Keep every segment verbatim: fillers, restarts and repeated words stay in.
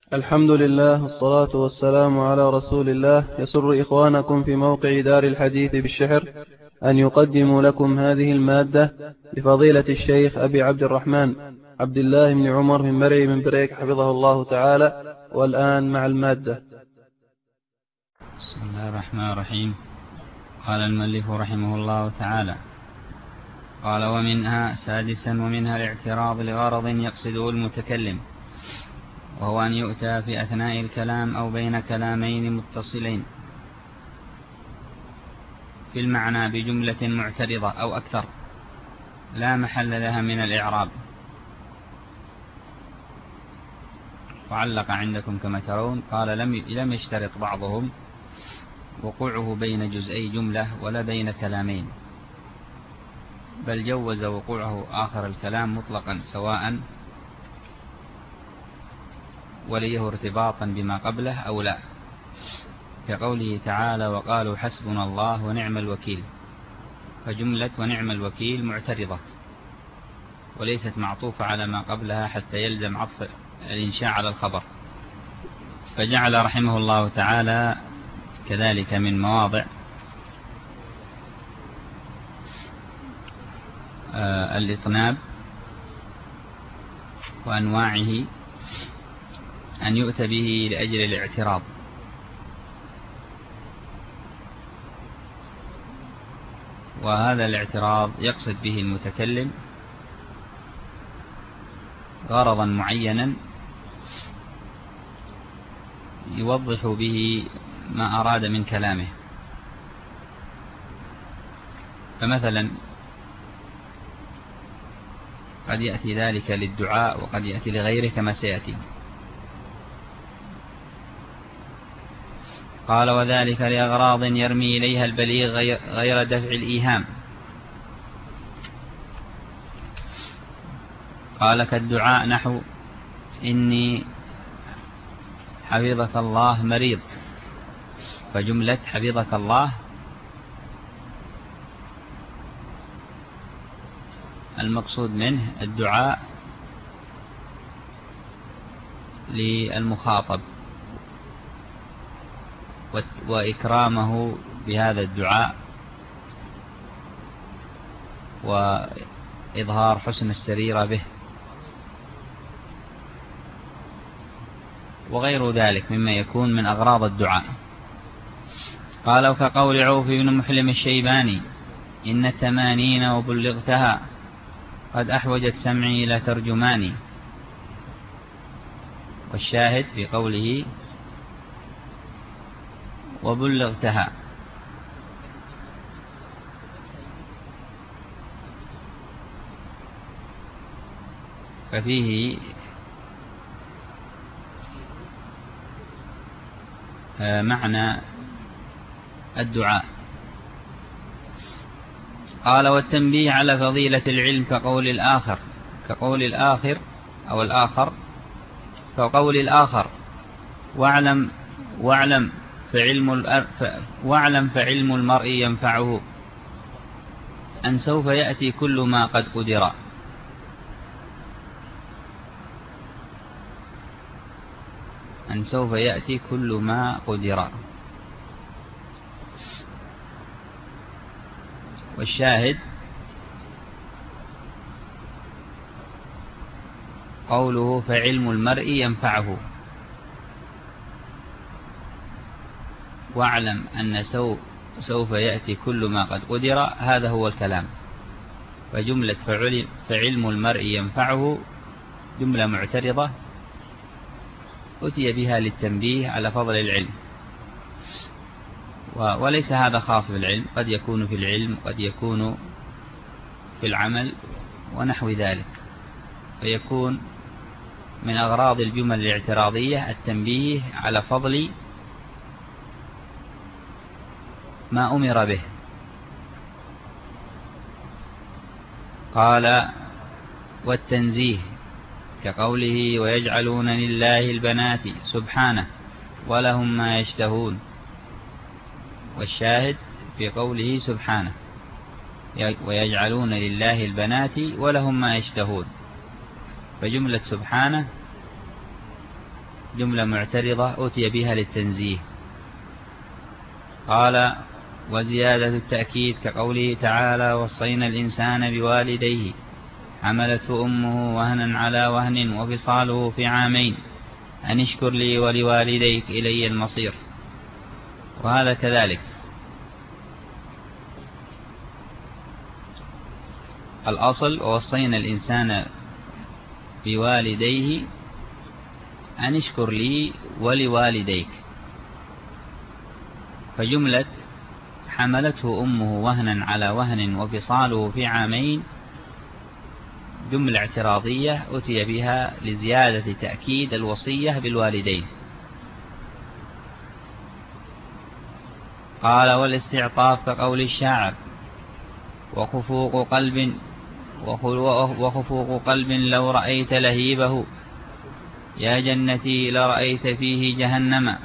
الحمد لله والصلاة والسلام على رسول الله. يسر إخوانكم في موقع دار الحديث بالشحر أن يقدموا لكم هذه المادة لفضيلة الشيخ أبي عبد الرحمن عبد الله بن عمر من مرعي من بريك حفظه الله تعالى. والآن مع المادة. بسم الله الرحمن الرحيم. قال المؤلف رحمه الله تعالى: قال: ومنها سادسا ومنها الاعتراض لغرض يقصده المتكلم، وهو أن يؤتى في أثناء الكلام أو بين كلامين متصلين في المعنى بجملة معترضة أو أكثر لا محل لها من الإعراب. وعلق عندكم كما ترون، قال: لم لم يشترط بعضهم وقوعه بين جزئي جملة ولا بين كلامين، بل جوز وقوعه آخر الكلام مطلقا سواء وليه ارتباطا بما قبله أو لا، كقوله تعالى: وقالوا حسبنا الله ونعم الوكيل، فجملة ونعم الوكيل معترضة وليست معطوفة على ما قبلها حتى يلزم عطف الإنشاء على الخبر. فجعل رحمه الله تعالى كذلك من مواضع آه الإطناب وأنواعه أن يؤتى به لأجل الاعتراض، وهذا الاعتراض يقصد به المتكلم غرضا معينا يوضح به ما أراد من كلامه. فمثلا قد يأتي ذلك للدعاء وقد يأتي لغيره كما سيأتي. قال: وذلك لأغراض يرمي إليها البليغ غير دفع الإيهام. قال: كالدعاء نحو إني حفظك الله مريض، فجملة حفظك الله المقصود منه الدعاء للمخاطب وإكرامه بهذا الدعاء وإظهار حسن السريرة به وغير ذلك مما يكون من أغراض الدعاء. قال: وكقول عوف بن محلم الشيباني: إن التمانين وبلغتها قد أحوجت سمعي إلى ترجماني. والشاهد في قوله وبلغتها ففيه معنى الدعاء. قال: والتنبيه على فضيلة العلم كقول الآخر كقول الآخر أو الآخر كقول الآخر واعلم واعلم فعلم واعلم فعلم المرء ينفعه أن سوف يأتي كل ما قد قدر. أن سوف يأتي كل ما قدر. والشاهد قوله فعلم المرء ينفعه، واعلم أن سوف يأتي كل ما قد قدر، هذا هو الكلام. فجملة فعلم المرء ينفعه جملة معترضة أتي بها للتنبيه على فضل العلم، وليس هذا خاص بالعلم، قد يكون في العلم قد يكون في العمل ونحو ذلك. فيكون من أغراض الجمل الاعتراضية التنبيه على فضل ما أمر به. قال: والتنزيه كقوله ويجعلون لله البنات سبحانه ولهم ما يشتهون. والشاهد في قوله سبحانه ويجعلون لله البنات ولهم ما يشتهون، فجملة سبحانه جملة معترضة أتي بها للتنزيه. قال: وزيادة التأكيد كقوله تعالى: وصينا الإنسان بوالديه حملته أمه وهنا على وهن وفصاله في عامين أن اشكر لي ولوالديك إلي المصير. وهذا كذلك. الأصل: ووصينا الإنسان بوالديه أن اشكر لي ولوالديك. فجملة حملته أمه وهنا على وهن وفصاله في عامين جملة اعتراضية أتي بها لزيادة تأكيد الوصية بالوالدين. قال: والاستعطاف كقول الشاعر: وخفوق قلب وخفوق قلب لو رأيت لهيبه يا جنتي لرأيت فيه جهنم.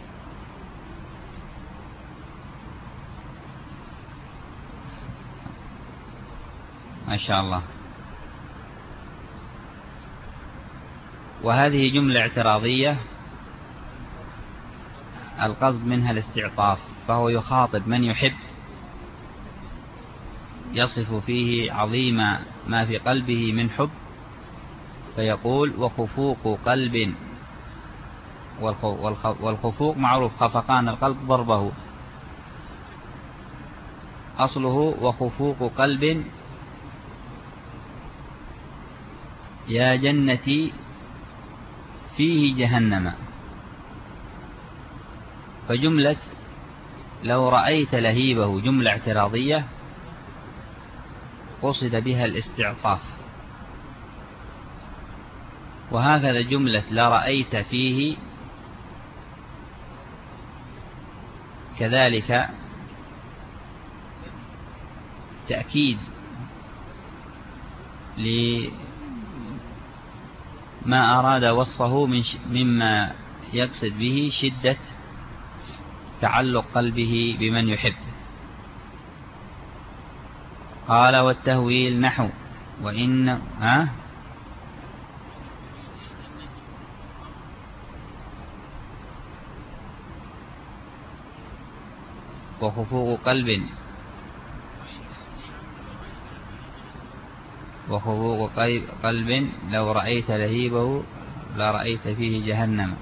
ما شاء الله. وهذه جملة اعتراضية القصد منها الاستعطاف، فهو يخاطب من يحب يصف فيه عظيم ما في قلبه من حب، فيقول: وخفوق قلب. والخفوق معروف خفقان القلب ضربه، أصله وخفوق قلب يا جنتي فيه جهنم. فجملة لو رأيت لهيبه جملة اعتراضية قصد بها الاستعطاف. وهكذا جملة لا رأيت فيه كذلك تأكيد لما أراد وصفه من مما يقصد به شدة تعلق قلبه بمن يحب. قال: والتهويل نحو وإن ها وخفوق قلب وخفوق قلب لو رأيت لهيبه لرأيت فيه جهنم.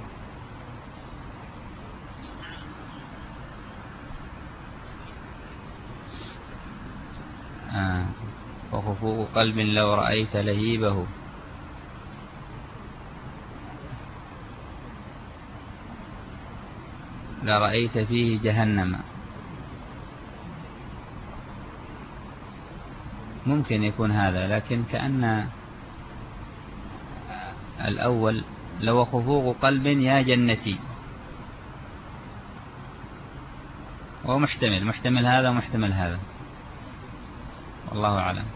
آه. وخفوق قلب لو رأيت لهيبه لرأيت فيه جهنم. ممكن يكون هذا، لكن كأن الأول لو خفوق قلب يا جنتي، وهو محتمل محتمل هذا ومحتمل هذا، والله أعلم.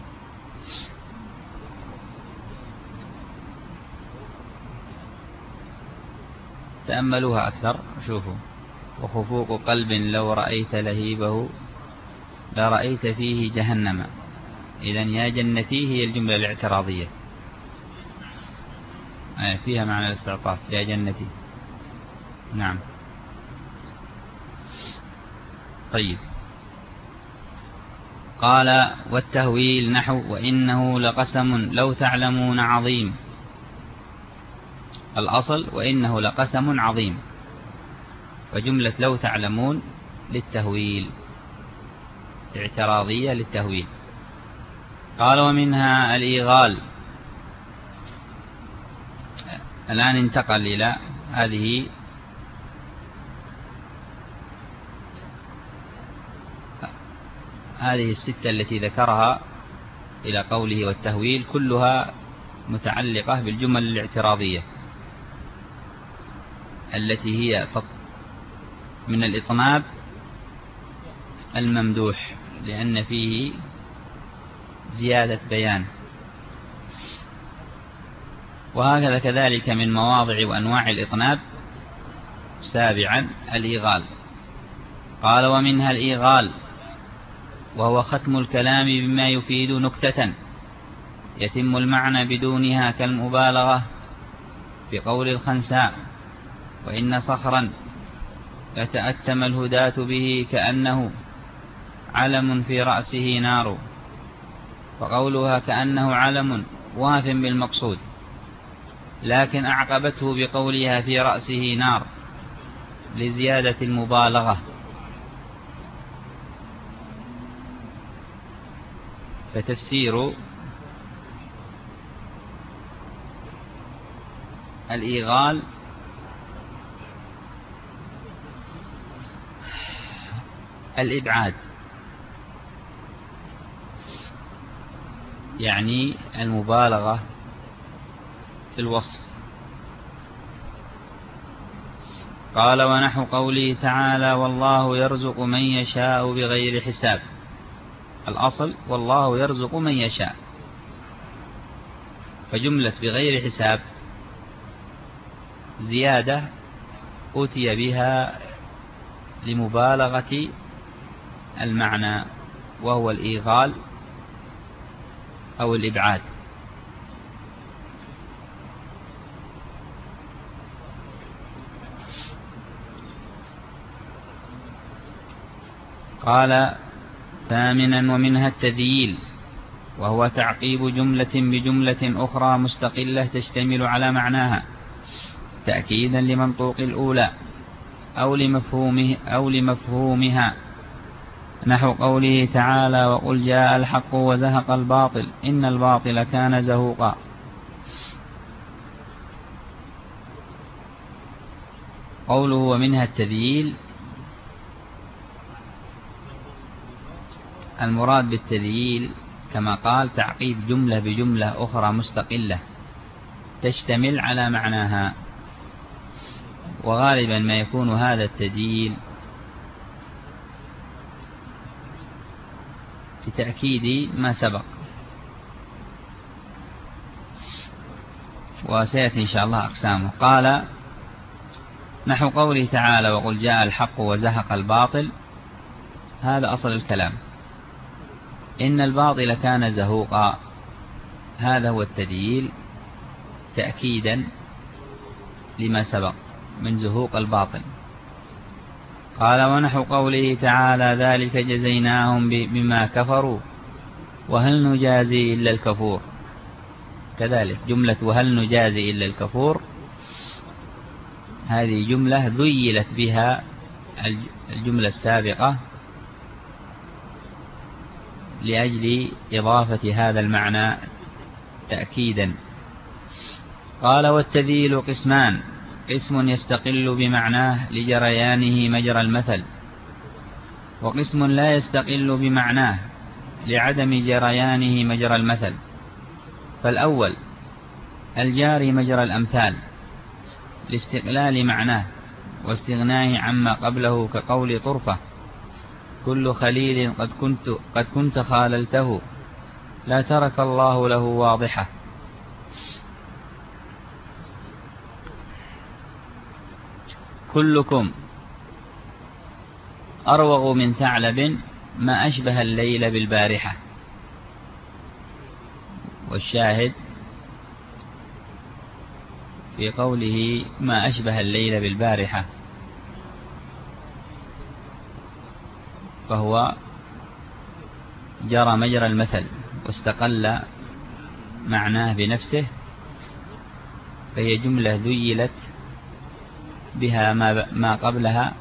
تأملوها أكثر، شوفوا: وخفوق قلب لو رأيت لهيبه لرأيت فيه جهنم. إذن يا جنتي هي الجملة الاعتراضية فيها معنى الاستعطاف، يا جنتي. نعم. طيب. قال: والتهويل نحو وإنه لقسم لو تعلمون عظيم. الأصل وإنه لقسم عظيم، وجملة لو تعلمون للتهويل، اعتراضية للتهويل. قال: ومنها الإيغال. الآن انتقل إلى هذه هذه الستة التي ذكرها إلى قوله والتهويل، كلها متعلقة بالجمل الاعتراضية التي هي من الإطناب الممدوح، لأن فيه زيادة بيان. وهكذا كذلك من مواضع وأنواع الإطناب. سابعا الإيغال. قال: ومنها الإيغال وهو ختم الكلام بما يفيد نكتة يتم المعنى بدونها، كالمبالغة بقول الخنساء وإن صخرا يتأتم الهداة به كأنه علم في رأسه نار. وقولها كأنه علم واف بالمقصود، لكن أعقبته بقولها في رأسه نار لزيادة المبالغة. فتفسير الإيغال الإبعاد، يعني المبالغة في الوصف. قال ونحو قوله تعالى والله يرزق من يشاء بغير حساب. الأصل والله يرزق من يشاء، فجملة بغير حساب زيادة أتي بها لمبالغة المعنى، وهو الإيغال أو الإبعاد. قال ثامنا ومنها التذييل، وهو تعقيب جملة بجملة أخرى مستقلة تشتمل على معناها تأكيدا لمنطوق الأولى أو لمفهومه أو لمفهومها، نحو قوله تعالى وقل جاء الحق وزهق الباطل إن الباطل كان زهوقا. قوله ومنها التذييل، المراد بالتذييل كما قال تعقيب جملة بجملة أخرى مستقلة تشتمل على معناها، وغالبا ما يكون هذا التذييل لتأكيد ما سبق، وسيأتي إن شاء الله أقسامه. قال نحو قوله تعالى وقل جاء الحق وزهق الباطل، هذا أصل الكلام، إن الباطل كان زهوقا، هذا هو التذييل تأكيدا لما سبق من زهوق الباطل. قال ونحو قوله تعالى ذلك جزيناهم بما كفروا وهل نجازي إلا الكفور، كذلك جملة وهل نجازي إلا الكفور هذه جملة ذيلت بها الجملة السابقة لأجل إضافة هذا المعنى تأكيدا. قال والتذييل قسمان، قسم يستقل بمعناه لجريانه مجرى المثل، وقسم لا يستقل بمعناه لعدم جريانه مجرى المثل. فالأول الجاري مجرى الأمثال لاستقلال معناه واستغناه عما قبله، كقول طرفة كل خليل قد كنت, قد كنت خاللته لا ترك الله له واضحة. كلكم أروغ من ثعلب ما أشبه الليل بالبارحة. والشاهد في قوله ما أشبه الليل بالبارحة فهو جرى مجرى المثل واستقل معناه بنفسه، فهي جملة ذيلت بها ما قبلها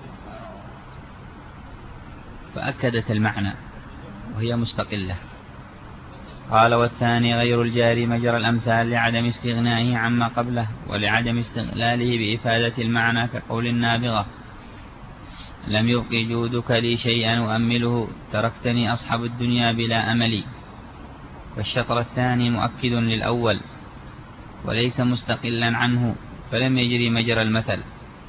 فأكدت المعنى وهي مستقلة. قال والثاني غير الجاري مجرى الأمثال لعدم استغنائه عما قبله ولعدم استغلاله بإفادة المعنى، كقول النابغة لم يبق جودك لي شيئا أؤمله تركتني أصحب الدنيا بلا أملي. والشطر الثاني مؤكد للأول وليس مستقلا عنه فلم يجري مجرى المثل.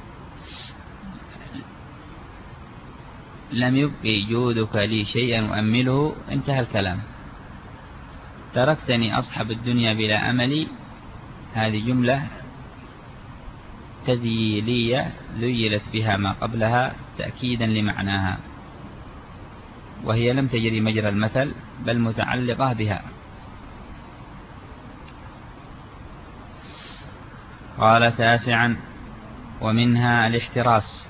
لم يبق جودك لي شيئا أؤمله انتهى الكلام. تركتني أصحب الدنيا بلا أملي هذه جملة تذييلية ذيلت بها ما قبلها تأكيدا لمعناها، وهي لم تجري مجرى المثل بل متعلقة بها. قال تاسعا ومنها الاحتراس،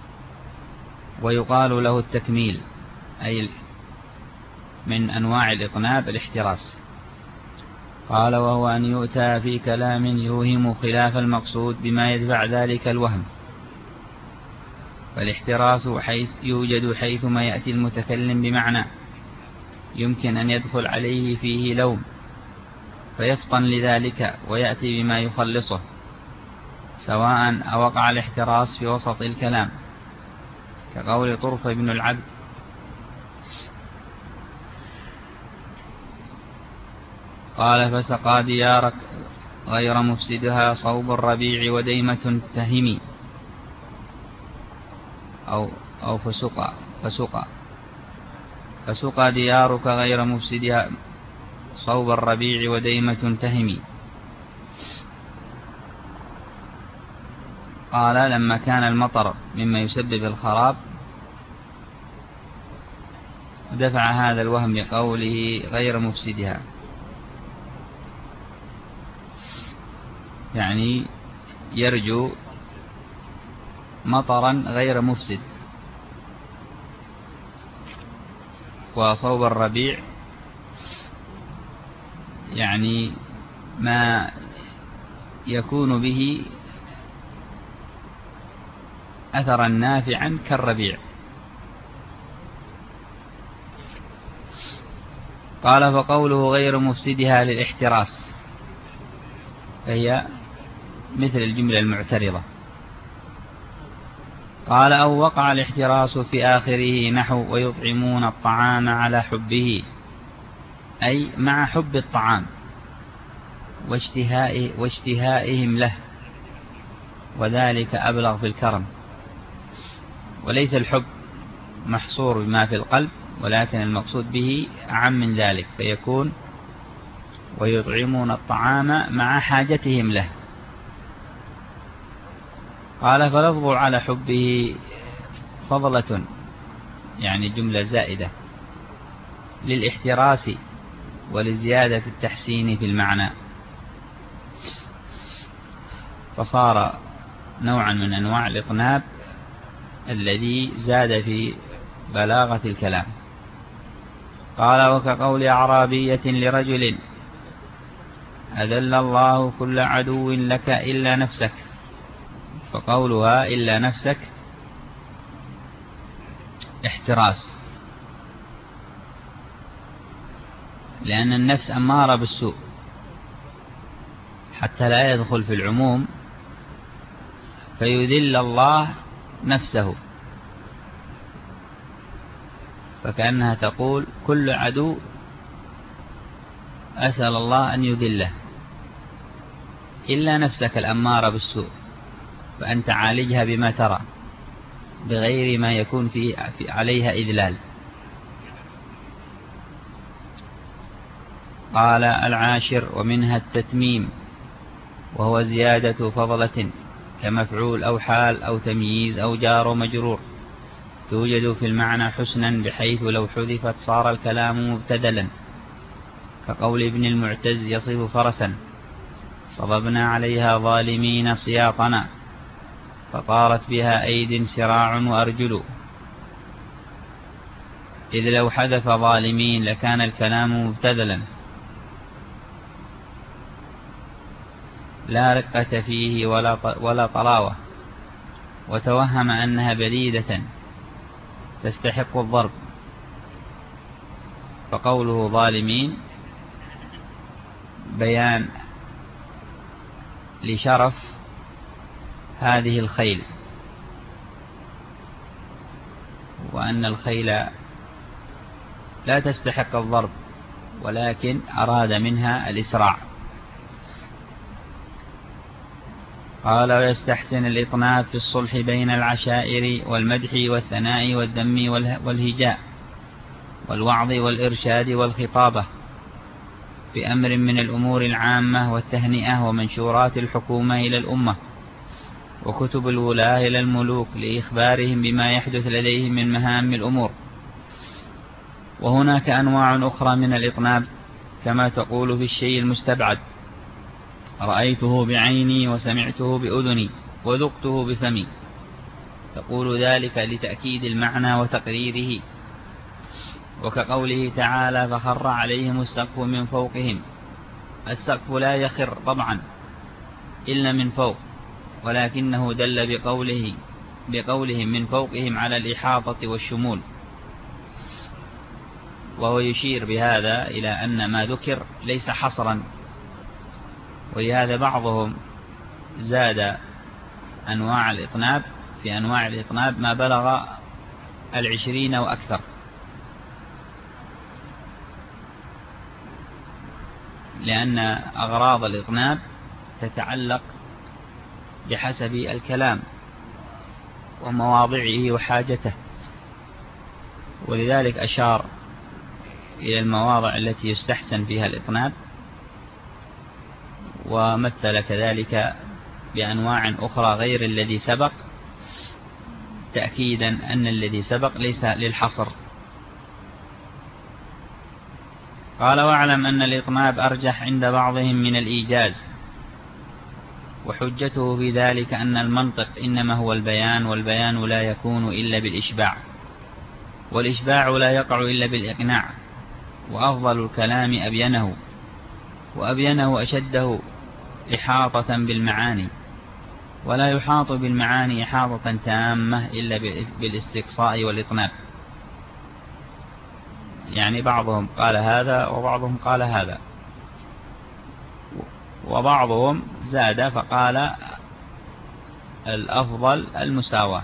ويقال له التكميل، أي من أنواع الإطناب الاحتراس. قال: وهو أن يؤتى في كلام يوهم خلاف المقصود بما يدفع ذلك الوهم. فالاحتراس حيث يوجد حيثما يأتي المتكلم بمعنى يمكن أن يدخل عليه فيه لوم، فيفطن لذلك ويأتي بما يخلصه، سواء أوقع الاحتراس في وسط الكلام، كقول طرف بن العبد: قال: فسقى ديارك غير مفسدها صوب الربيع وديمة تهمي، أو, أو فسقى فسقى فسقى ديارك غير مفسدها صوب الربيع وديمة تهمي. قال: لما كان المطر مما يسبب الخراب دفع هذا الوهم بقوله غير مفسدها، يعني يرجو مطرا غير مفسد. وصوب الربيع يعني ما يكون به أثرا نافعا كالربيع. قال: فقوله غير مفسدها للاحتراس، فهي مثل الجملة المعترضة. قال: أو وقع الاحتراس في آخره نحو ويطعمون الطعام على حبه، أي مع حب الطعام واشتهائه واشتهائهم له، وذلك أبلغ في الكرم. وليس الحب محصور بما في القلب، ولكن المقصود به أعم من ذلك، فيكون ويطعمون الطعام مع حاجتهم له. قال: فلفظ على حبه فضلة، يعني جملة زائدة للاحتراس ولزيادة التحسين في المعنى، فصار نوعا من أنواع الإطناب الذي زاد في بلاغة الكلام. قال: وكقول أعرابية لرجل: أذل الله كل عدو لك إلا نفسك. فقولها إلا نفسك احتراس، لأن النفس أمارة بالسوء، حتى لا يدخل في العموم فيذل الله نفسه، فكأنها تقول كل عدو أسأل الله أن يذله، إلا نفسك الأمارة بالسوء، فأنت عالجها بما ترى بغير ما يكون في عليها إذلال. قال: العاشر ومنها التتميم، وهو زيادة فضلة كمفعول أو حال أو تمييز أو جار ومجرور، توجد في المعنى حسنا بحيث لو حذفت صار الكلام مبتدلا، كقول ابن المعتز يصف فرسا: صببنا عليها ظالمين سياطنا فطارت بها أيد سراع وأرجل. إذ لو حذف ظالمين لكان الكلام مبتدلا لا رقة فيه ولا ولا طلاوة، وتوهم أنها بليدة تستحق الضرب، فقوله ظالمين بيان لشرف هذه الخيل، وأن الخيل لا تستحق الضرب، ولكن أراد منها الإسراع. قال: ويستحسن الإطناب في الصلح بين العشائر والمدح والثناء والذم والهجاء والوعظ والإرشاد والخطابة بأمر من الأمور العامة والتهنئة ومنشورات الحكومة إلى الأمة وكتب الولاة إلى الملوك لإخبارهم بما يحدث لديهم من مهام الأمور. وهناك أنواع أخرى من الإطناب كما تقول في الشيء المستبعد: رأيته بعيني وسمعته بأذني، وذقته بفمي، تقول ذلك لتأكيد المعنى وتقريره. وكقوله تعالى فخر عليهم السقف من فوقهم، السقف لا يخر طبعا إلا من فوق، ولكنه دل بقوله بقولهم من فوقهم على الإحاطة والشمول، وهو يشير بهذا إلى أن ما ذكر ليس حصرا. ولهذا بعضهم زاد أنواع الإطناب في أنواع الإطناب ما بلغ العشرين وأكثر، لأن أغراض الإطناب تتعلق بحسب الكلام ومواضعه وحاجته، ولذلك أشار إلى المواضع التي يستحسن فيها الإطناب، ومثل كذلك بأنواع أخرى غير الذي سبق، تأكيدا أن الذي سبق ليس للحصر. قال واعلم أن الإطناب أرجح عند بعضهم من الإيجاز، وحجته في ذلك أن المنطق إنما هو البيان، والبيان لا يكون إلا بالإشباع، والإشباع لا يقع إلا بالإقناع، وأفضل الكلام أبينه، وأبينه أشده إحاطة بالمعاني، ولا يحاط بالمعاني إحاطة تامة إلا بالاستقصاء والإطناب. يعني بعضهم قال هذا وبعضهم قال هذا، وبعضهم زاد فقال الأفضل المساواة.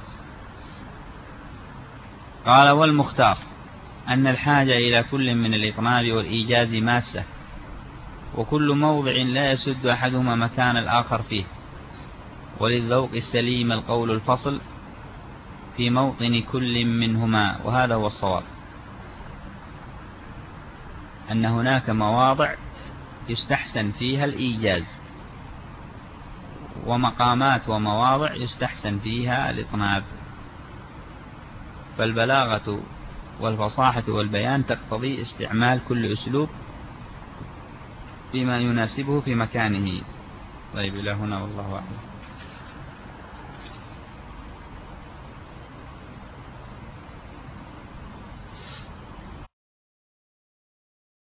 قال والمختار أن الحاجة إلى كل من الإطناب والإيجاز ماسة، وكل موضع لا يسد أحدهما مكان الآخر فيه، وللذوق السليم القول الفصل في موطن كل منهما. وهذا هو الصواب، أن هناك مواضع يستحسن فيها الإيجاز، ومقامات ومواضع يستحسن فيها الإطناب. فالبلاغة والفصاحة والبيان تقتضي استعمال كل أسلوب بما يناسبه في مكانه. طيب إلى هنا والله أعلم.